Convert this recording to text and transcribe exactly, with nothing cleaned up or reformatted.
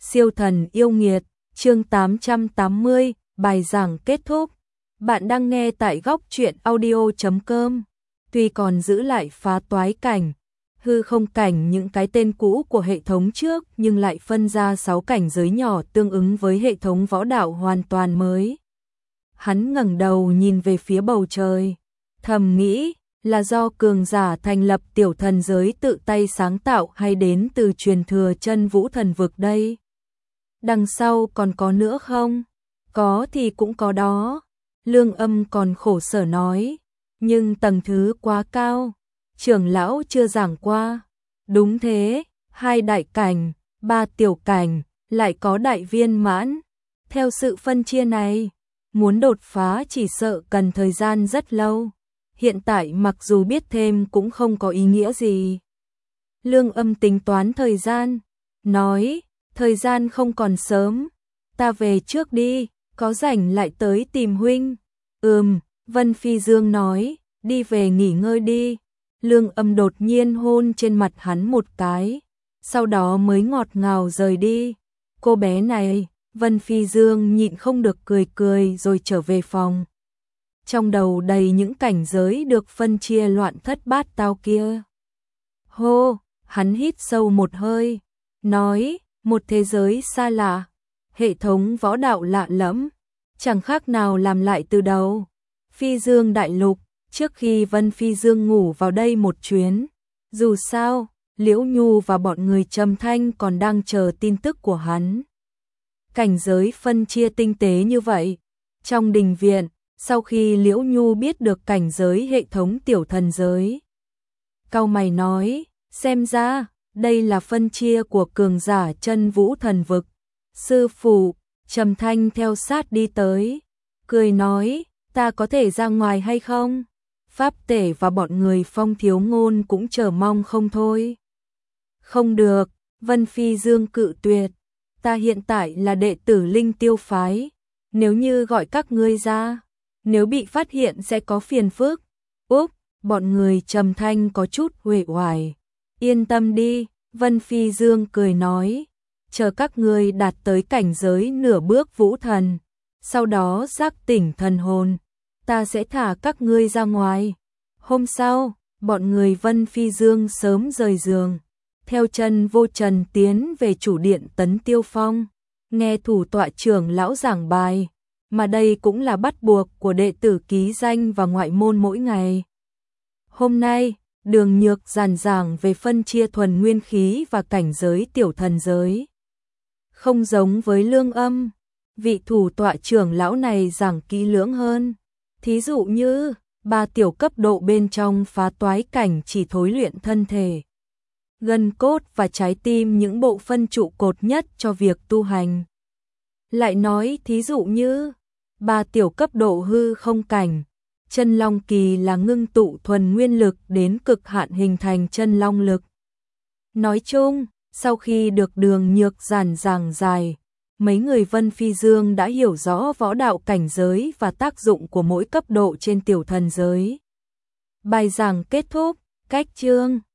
Siêu thần yêu nghiệt, chương tám trăm tám mươi, bài giảng kết thúc. Bạn đang nghe tại góc truyện audio chấm com. Tuy còn giữ lại phá toái cảnh, hư không cảnh những cái tên cũ của hệ thống trước, nhưng lại phân ra sáu cảnh giới nhỏ tương ứng với hệ thống võ đạo hoàn toàn mới. Hắn ngẩng đầu nhìn về phía bầu trời, thầm nghĩ, là do cường giả thành lập tiểu thần giới tự tay sáng tạo hay đến từ truyền thừa chân vũ thần vực đây? Đằng sau còn có nữa không? Có thì cũng có đó. Lương Âm còn khổ sở nói, nhưng tầng thứ quá cao, trưởng lão chưa giảng qua. Đúng thế, hai đại cảnh, ba tiểu cảnh, lại có đại viên mãn. Theo sự phân chia này, muốn đột phá chỉ sợ cần thời gian rất lâu. Hiện tại mặc dù biết thêm cũng không có ý nghĩa gì. Lương Âm tính toán thời gian, nói, thời gian không còn sớm, ta về trước đi, có rảnh lại tới tìm huynh. Ừm, Vân Phi Dương nói, đi về nghỉ ngơi đi. Lương Âm đột nhiên hôn trên mặt hắn một cái, sau đó mới ngọt ngào rời đi. Cô bé này, Vân Phi Dương nhịn không được cười cười rồi trở về phòng. Trong đầu đầy những cảnh giới được phân chia loạn thất bát tao kia. Hô, hắn hít sâu một hơi, nói, một thế giới xa lạ, hệ thống võ đạo lạ lẫm, chẳng khác nào làm lại từ đầu. Phi Dương đại lục, trước khi Vân Phi Dương ngủ vào đây một chuyến, dù sao, Liễu Nhu và bọn người Trầm Thanh còn đang chờ tin tức của hắn. Cảnh giới phân chia tinh tế như vậy, trong đình viện, sau khi Liễu Nhu biết được cảnh giới hệ thống tiểu thần giới, cau mày nói, xem ra, đây là phân chia của cường giả chân vũ thần vực. Sư phụ, Trầm Thanh theo sát đi tới, cười nói, ta có thể ra ngoài hay không? Pháp Tể và bọn người Phong Thiếu Ngôn cũng chờ mong không thôi. Không được, Vân Phi Dương cự tuyệt, ta hiện tại là đệ tử Linh Tiêu phái, nếu như gọi các ngươi ra, nếu bị phát hiện sẽ có phiền phức. Úp, bọn người Trầm Thanh có chút uể oải. Yên tâm đi, Vân Phi Dương cười nói, chờ các ngươi đạt tới cảnh giới nửa bước vũ thần, sau đó giác tỉnh thần hồn, ta sẽ thả các ngươi ra ngoài. Hôm sau, bọn người Vân Phi Dương sớm rời giường, theo chân Vô Trần tiến về chủ điện Tấn Tiêu Phong, nghe thủ tọa trưởng lão giảng bài, mà đây cũng là bắt buộc của đệ tử ký danh và ngoại môn mỗi ngày. Hôm nay, Đường Nhược giảng giảng về phân chia thuần nguyên khí và cảnh giới tiểu thần giới. Không giống với Lương Âm, vị thủ tọa trưởng lão này giảng kỹ lưỡng hơn. Thí dụ như, ba tiểu cấp độ bên trong phá toái cảnh chỉ thối luyện thân thể, gân cốt và trái tim, những bộ phân trụ cột nhất cho việc tu hành. Lại nói thí dụ như, ba tiểu cấp độ hư không cảnh, chân long kỳ là ngưng tụ thuần nguyên lực đến cực hạn hình thành chân long lực. Nói chung, sau khi được Đường Nhược giảng giảng dài, mấy người Vân Phi Dương đã hiểu rõ võ đạo cảnh giới và tác dụng của mỗi cấp độ trên tiểu thần giới. Bài giảng kết thúc, cách chương.